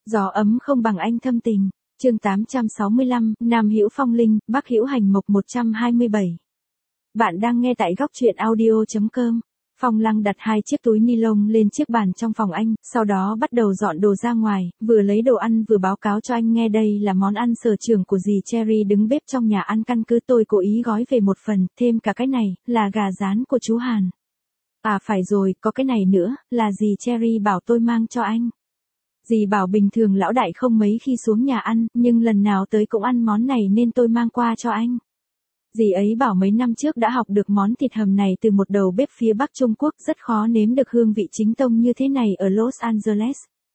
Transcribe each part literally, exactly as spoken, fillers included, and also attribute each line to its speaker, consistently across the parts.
Speaker 1: Gió ấm không bằng anh thâm tình. Chương tám trăm sáu mươi lăm, Nam hữu phong linh, Bắc hữu hành mộc một trăm hai mươi bảy. Bạn đang nghe tại góc truyện audio chấm com. Phong Lăng đặt hai chiếc túi ni lông lên chiếc bàn trong phòng anh, sau đó bắt đầu dọn đồ ra ngoài, vừa lấy đồ ăn vừa báo cáo cho anh nghe đây là món ăn sở trường của dì Cherry đứng bếp trong nhà ăn, căn cứ tôi cố ý gói về một phần, thêm cả cái này, là gà rán của chú Hàn. À phải rồi, có cái này nữa, là dì Cherry bảo tôi mang cho anh. Dì bảo bình thường lão đại không mấy khi xuống nhà ăn, nhưng lần nào tới cũng ăn món này nên tôi mang qua cho anh. Dì ấy bảo mấy năm trước đã học được món thịt hầm này từ một đầu bếp phía Bắc Trung Quốc, rất khó nếm được hương vị chính tông như thế này ở Los Angeles.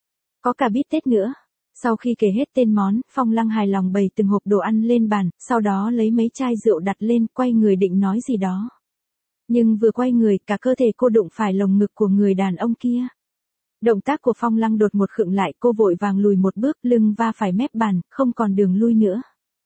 Speaker 1: Có cả bít tết nữa. Sau khi kể hết tên món, Phong Lăng hài lòng bày từng hộp đồ ăn lên bàn, sau đó lấy mấy chai rượu đặt lên, quay người định nói gì đó. Nhưng vừa quay người, cả cơ thể cô đụng phải lồng ngực của người đàn ông kia. Động tác của Phong Lăng đột một khựng lại, cô vội vàng lùi một bước, lưng va phải mép bàn, không còn đường lui nữa.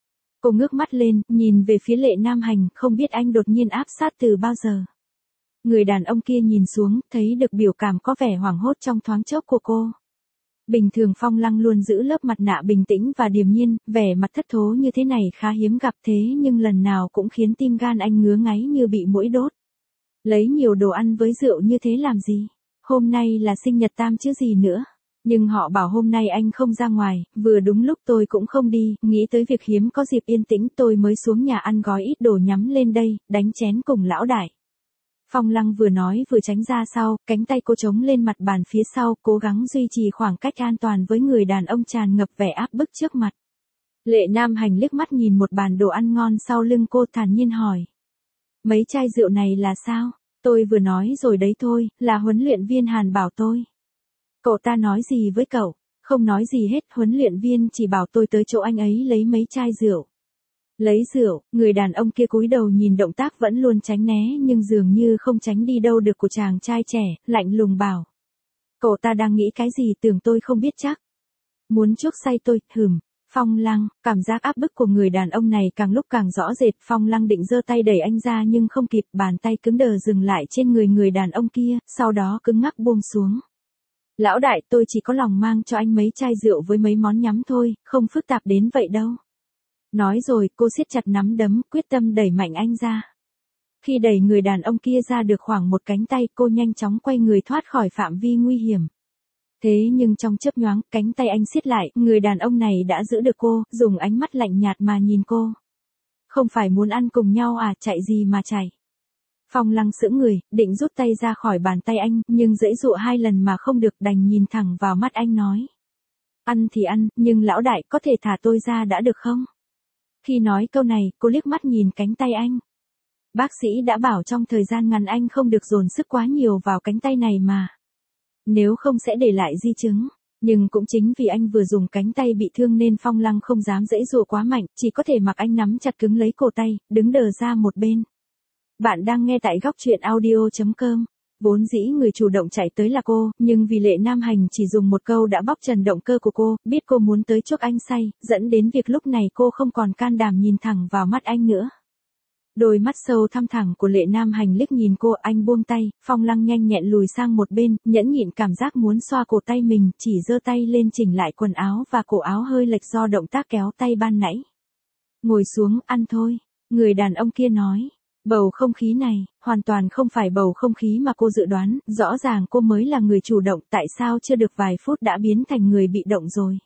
Speaker 1: Cô ngước mắt lên, nhìn về phía Lệ Nam Hành, không biết anh đột nhiên áp sát từ bao giờ. Người đàn ông kia nhìn xuống, thấy được biểu cảm có vẻ hoảng hốt trong thoáng chốc của cô. Bình thường Phong Lăng luôn giữ lớp mặt nạ bình tĩnh và điềm nhiên, vẻ mặt thất thố như thế này khá hiếm gặp, thế nhưng lần nào cũng khiến tim gan anh ngứa ngáy như bị muỗi đốt. Lấy nhiều đồ ăn với rượu như thế làm gì? Hôm nay là sinh nhật Tam chứ gì nữa. Nhưng họ bảo hôm nay anh không ra ngoài, vừa đúng lúc tôi cũng không đi, nghĩ tới việc hiếm có dịp yên tĩnh tôi mới xuống nhà ăn gói ít đồ nhắm lên đây, đánh chén cùng lão đại. Phong Lăng vừa nói vừa tránh ra sau, cánh tay cô chống lên mặt bàn phía sau, cố gắng duy trì khoảng cách an toàn với người đàn ông tràn ngập vẻ áp bức trước mặt. Lệ Nam Hành liếc mắt nhìn một bàn đồ ăn ngon sau lưng cô, thản nhiên hỏi. Mấy chai rượu này là sao? Tôi vừa nói rồi đấy thôi, là huấn luyện viên Hàn bảo tôi. Cậu ta nói gì với cậu? Không nói gì hết, huấn luyện viên chỉ bảo tôi tới chỗ anh ấy lấy mấy chai rượu. Lấy rượu, người đàn ông kia cúi đầu nhìn động tác vẫn luôn tránh né nhưng dường như không tránh đi đâu được của chàng trai trẻ, lạnh lùng bảo. Cậu ta đang nghĩ cái gì tưởng tôi không biết chắc. Muốn chuốc say tôi, hừm. Phong Lăng, cảm giác áp bức của người đàn ông này càng lúc càng rõ rệt, Phong Lăng định giơ tay đẩy anh ra nhưng không kịp, bàn tay cứng đờ dừng lại trên người người đàn ông kia, sau đó cứng ngắc buông xuống. Lão đại, tôi chỉ có lòng mang cho anh mấy chai rượu với mấy món nhắm thôi, không phức tạp đến vậy đâu. Nói rồi, cô siết chặt nắm đấm, quyết tâm đẩy mạnh anh ra. Khi đẩy người đàn ông kia ra được khoảng một cánh tay, cô nhanh chóng quay người thoát khỏi phạm vi nguy hiểm. Thế nhưng trong chớp nhoáng, cánh tay anh siết lại, người đàn ông này đã giữ được cô, dùng ánh mắt lạnh nhạt mà nhìn cô. Không phải muốn ăn cùng nhau à, chạy gì mà chạy. Phong Lăng sững người, định rút tay ra khỏi bàn tay anh, nhưng giãy giụa hai lần mà không được, đành nhìn thẳng vào mắt anh nói. Ăn thì ăn, nhưng lão đại có thể thả tôi ra đã được không? Khi nói câu này, cô liếc mắt nhìn cánh tay anh. Bác sĩ đã bảo trong thời gian ngắn anh không được dồn sức quá nhiều vào cánh tay này mà. Nếu không sẽ để lại di chứng. Nhưng cũng chính vì anh vừa dùng cánh tay bị thương nên Phong Lăng không dám giãy giụa quá mạnh, chỉ có thể mặc anh nắm chặt cứng lấy cổ tay, đứng đờ ra một bên. Bạn đang nghe tại góc truyện audio chấm com. Vốn dĩ người chủ động chạy tới là cô, nhưng vì Lệ Nam Hành chỉ dùng một câu đã bóc trần động cơ của cô, biết cô muốn tới chuốc anh say, dẫn đến việc lúc này cô không còn can đảm nhìn thẳng vào mắt anh nữa. Đôi mắt sâu thăm thẳng của Lệ Nam Hành liếc nhìn cô, anh buông tay, Phong Lăng nhanh nhẹn lùi sang một bên, nhẫn nhịn cảm giác muốn xoa cổ tay mình, chỉ giơ tay lên chỉnh lại quần áo và cổ áo hơi lệch do động tác kéo tay ban nãy. Ngồi xuống, ăn thôi, người đàn ông kia nói. Bầu không khí này, hoàn toàn không phải bầu không khí mà cô dự đoán, rõ ràng cô mới là người chủ động, tại sao chưa được vài phút đã biến thành người bị động rồi.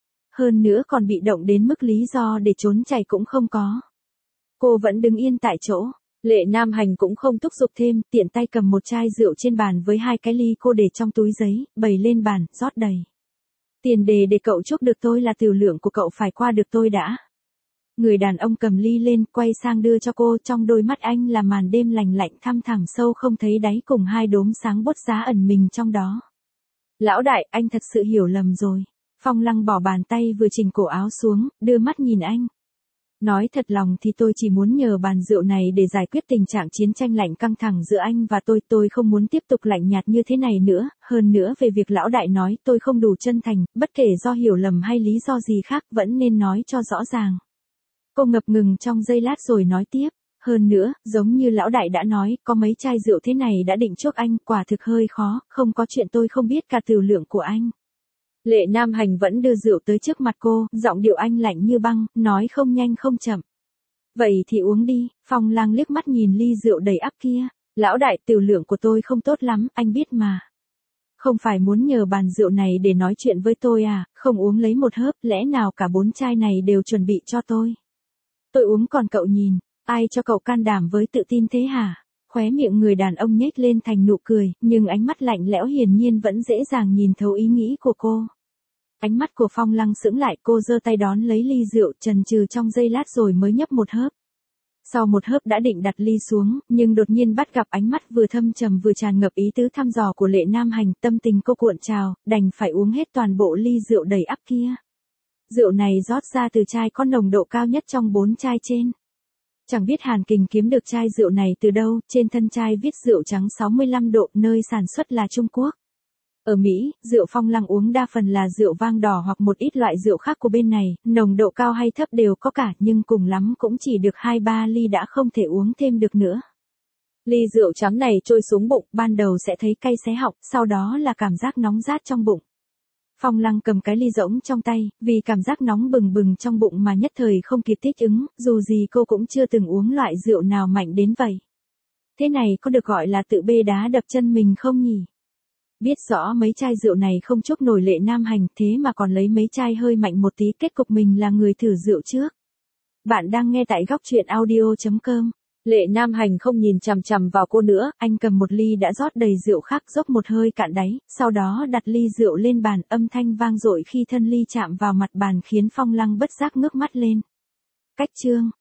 Speaker 1: Hơn nữa còn bị động đến mức lý do để trốn chạy cũng không có. Cô vẫn đứng yên tại chỗ, Lệ Nam Hành cũng không thúc giục thêm, tiện tay cầm một chai rượu trên bàn với hai cái ly cô để trong túi giấy, bày lên bàn, rót đầy. Tiền đề để cậu chuốc được tôi là tiểu lượng của cậu phải qua được tôi đã. Người đàn ông cầm ly lên, quay sang đưa cho cô, trong đôi mắt anh là màn đêm lành lạnh thăm thẳm sâu không thấy đáy cùng hai đốm sáng bốt giá ẩn mình trong đó. Lão đại, anh thật sự hiểu lầm rồi. Phong Lăng bỏ bàn tay vừa chỉnh cổ áo xuống, đưa mắt nhìn anh. Nói thật lòng thì tôi chỉ muốn nhờ bàn rượu này để giải quyết tình trạng chiến tranh lạnh căng thẳng giữa anh và tôi, tôi không muốn tiếp tục lạnh nhạt như thế này nữa, hơn nữa về việc lão đại nói tôi không đủ chân thành, bất kể do hiểu lầm hay lý do gì khác vẫn nên nói cho rõ ràng. Cô ngập ngừng trong giây lát rồi nói tiếp, hơn nữa, giống như lão đại đã nói, có mấy chai rượu thế này đã định chuốc anh, quả thực hơi khó, không có chuyện tôi không biết cả tiểu lượng của anh. Lệ Nam Hành vẫn đưa rượu tới trước mặt cô, giọng điệu anh lạnh như băng, nói không nhanh không chậm. Vậy thì uống đi. Phong Lăng liếc mắt nhìn ly rượu đầy ắp kia. Lão đại, tiểu lượng của tôi không tốt lắm, anh biết mà. Không phải muốn nhờ bàn rượu này để nói chuyện với tôi à, không uống lấy một hớp, lẽ nào cả bốn chai này đều chuẩn bị cho tôi. Tôi uống còn cậu nhìn, ai cho cậu can đảm với tự tin thế hả? Khóe miệng người đàn ông nhếch lên thành nụ cười, nhưng ánh mắt lạnh lẽo hiển nhiên vẫn dễ dàng nhìn thấu ý nghĩ của cô. Ánh mắt của Phong Lăng sững lại, cô giơ tay đón lấy ly rượu, chần chừ trong giây lát rồi mới nhấp một hớp. Sau một hớp đã định đặt ly xuống, nhưng đột nhiên bắt gặp ánh mắt vừa thâm trầm vừa tràn ngập ý tứ thăm dò của Lệ Nam Hành, tâm tình cô cuộn trào, đành phải uống hết toàn bộ ly rượu đầy ắp kia. Rượu này rót ra từ chai có nồng độ cao nhất trong bốn chai trên. Chẳng biết Hàn Kình kiếm được chai rượu này từ đâu, trên thân chai viết rượu trắng sáu mươi lăm độ, nơi sản xuất là Trung Quốc. Ở Mỹ, rượu Phong Lăng uống đa phần là rượu vang đỏ hoặc một ít loại rượu khác của bên này, nồng độ cao hay thấp đều có cả, nhưng cùng lắm cũng chỉ được hai ba ly đã không thể uống thêm được nữa. Ly rượu trắng này trôi xuống bụng, ban đầu sẽ thấy cay xé họng, sau đó là cảm giác nóng rát trong bụng. Phong Lăng cầm cái ly rỗng trong tay, vì cảm giác nóng bừng bừng trong bụng mà nhất thời không kịp thích ứng, dù gì cô cũng chưa từng uống loại rượu nào mạnh đến vậy. Thế này có được gọi là tự bê đá đập chân mình không nhỉ? Biết rõ mấy chai rượu này không chúc nổi Lệ Nam Hành, thế mà còn lấy mấy chai hơi mạnh một tí, kết cục mình là người thử rượu trước. Bạn đang nghe tại góc truyện audio chấm com. Lệ Nam Hành không nhìn chằm chằm vào cô nữa, anh cầm một ly đã rót đầy rượu khác, dốc một hơi cạn đáy, sau đó đặt ly rượu lên bàn, âm thanh vang dội khi thân ly chạm vào mặt bàn khiến Phong Lăng bất giác ngước mắt lên. Cách chương